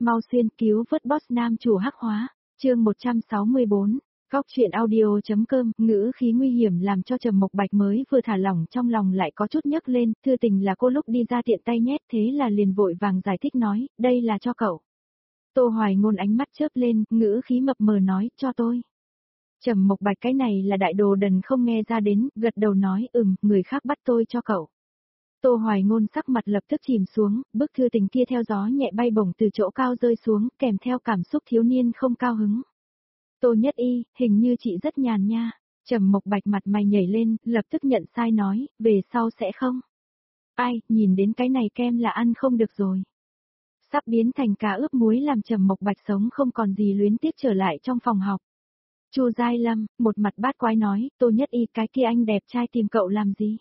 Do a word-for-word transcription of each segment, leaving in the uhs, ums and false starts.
Mau xuyên cứu vớt boss nam chủ hắc hóa, chương một trăm sáu mươi bốn, Góc truyện audio.com, ngữ khí nguy hiểm làm cho Trầm Mộc Bạch mới vừa thả lỏng trong lòng lại có chút nhấc lên, thư tình là cô lúc đi ra tiện tay nhét thế là liền vội vàng giải thích nói, đây là cho cậu. Tô Hoài Ngôn ánh mắt chớp lên, ngữ khí mập mờ nói, cho tôi. Trầm Mộc Bạch cái này là đại đồ đần không nghe ra đến, gật đầu nói, ừm, người khác bắt tôi cho cậu. Tô Hoài Ngôn sắc mặt lập tức chìm xuống, bức thư tình kia theo gió nhẹ bay bổng từ chỗ cao rơi xuống, kèm theo cảm xúc thiếu niên không cao hứng. Tô Nhất Y, hình như chị rất nhàn nha. Trầm Mộc Bạch mặt mày nhảy lên, lập tức nhận sai nói, về sau sẽ không. Ai, nhìn đến cái này kem là ăn không được rồi. Sắp biến thành cá ướp muối làm Trầm Mộc Bạch sống không còn gì luyến tiếc trở lại trong phòng học. Chu Giai Lâm, một mặt bát quái nói, Tô Nhất Y cái kia anh đẹp trai tìm cậu làm gì?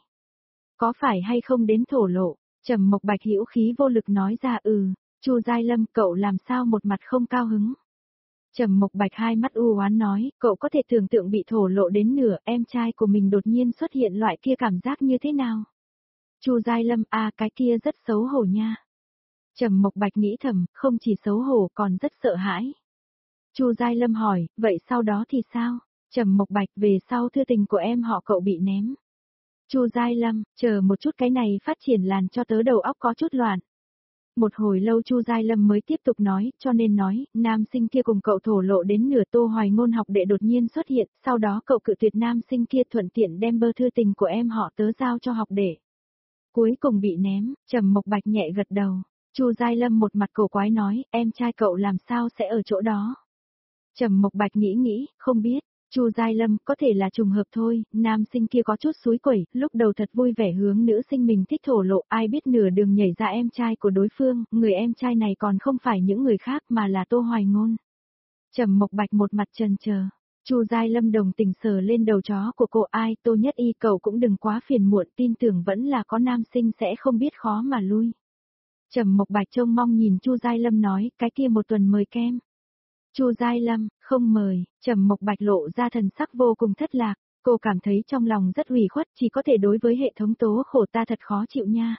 Có phải hay không đến thổ lộ? Trầm Mộc Bạch hữu khí vô lực nói ra ừ, Chu Giai Lâm cậu làm sao một mặt không cao hứng? Trầm Mộc Bạch hai mắt u oán nói, cậu có thể tưởng tượng bị thổ lộ đến nửa, em trai của mình đột nhiên xuất hiện loại kia cảm giác như thế nào? Chu Giai Lâm, à cái kia rất xấu hổ nha. Trầm Mộc Bạch nghĩ thầm, không chỉ xấu hổ còn rất sợ hãi. Chu Giai Lâm hỏi, vậy sau đó thì sao? Trầm Mộc Bạch, về sau thư tình của em họ cậu bị ném. Chu Giai Lâm, chờ một chút, cái này phát triển làn cho tớ đầu óc có chút loạn. Một hồi lâu Chu Giai Lâm mới tiếp tục nói, cho nên nói, nam sinh kia cùng cậu thổ lộ đến nửa, Tô Hoài Ngôn học đệ đột nhiên xuất hiện, sau đó cậu cự tuyệt nam sinh kia, thuận tiện đem bơ thư tình của em họ tớ giao cho học đệ. Cuối cùng bị ném. Trầm Mộc Bạch nhẹ gật đầu. Chu Giai Lâm một mặt cổ quái nói, em trai cậu làm sao sẽ ở chỗ đó? Trầm Mộc Bạch nghĩ nghĩ, không biết. Chu Giai Lâm, có thể là trùng hợp thôi, nam sinh kia có chút xúi quẩy, lúc đầu thật vui vẻ hướng nữ sinh mình thích thổ lộ, ai biết nửa đường nhảy ra em trai của đối phương, người em trai này còn không phải những người khác mà là Tô Hoài Ngôn. Trầm Mộc Bạch một mặt chần chờ. Chu Giai Lâm đồng tình sờ lên đầu chó của cô, ai, Tô Nhất Y cậu cũng đừng quá phiền muộn, tin tưởng vẫn là có nam sinh sẽ không biết khó mà lui. Trầm Mộc Bạch trông mong nhìn Chu Giai Lâm nói, cái kia một tuần mời kem. Chu Giai Lâm, không mời. Trầm Mộc Bạch lộ ra thần sắc vô cùng thất lạc, cô cảm thấy trong lòng rất ủy khuất, chỉ có thể đối với hệ thống tố khổ ta thật khó chịu nha.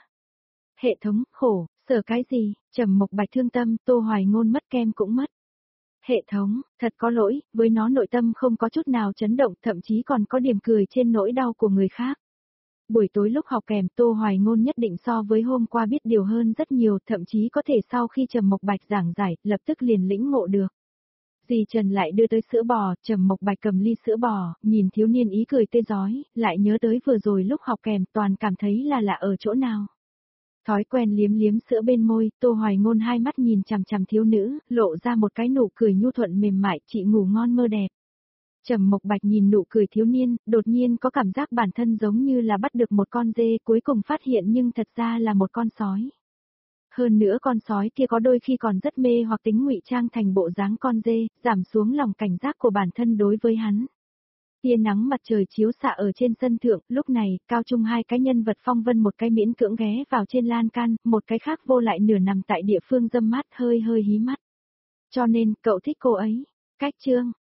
Hệ thống, khổ, sợ cái gì? Trầm Mộc Bạch thương tâm, Tô Hoài Ngôn mất kem cũng mất. Hệ thống, thật có lỗi, với nó nội tâm không có chút nào chấn động, thậm chí còn có điểm cười trên nỗi đau của người khác. Buổi tối lúc học kèm, Tô Hoài Ngôn nhất định so với hôm qua biết điều hơn rất nhiều, thậm chí có thể sau khi Trầm Mộc Bạch giảng giải, lập tức liền lĩnh ngộ được. Dì Trần lại đưa tới sữa bò, Trầm Mộc Bạch cầm ly sữa bò, nhìn thiếu niên ý cười tươi rói, lại nhớ tới vừa rồi lúc học kèm, toàn cảm thấy là lạ ở chỗ nào. Thói quen liếm liếm sữa bên môi, Tô Hoài Ngôn hai mắt nhìn chằm chằm thiếu nữ, lộ ra một cái nụ cười nhu thuận mềm mại, chị ngủ ngon mơ đẹp. Trầm Mộc Bạch nhìn nụ cười thiếu niên, đột nhiên có cảm giác bản thân giống như là bắt được một con dê, cuối cùng phát hiện nhưng thật ra là một con sói. Hơn nữa con sói kia có đôi khi còn rất mê hoặc tính ngụy trang thành bộ dáng con dê, giảm xuống lòng cảnh giác của bản thân đối với hắn. Tia nắng mặt trời chiếu xạ ở trên sân thượng, lúc này, cao trung hai cái nhân vật phong vân, một cái miễn cưỡng ghé vào trên lan can, một cái khác vô lại nửa nằm tại địa phương râm mát hơi hơi hí mắt. Cho nên, cậu thích cô ấy. Cách chương.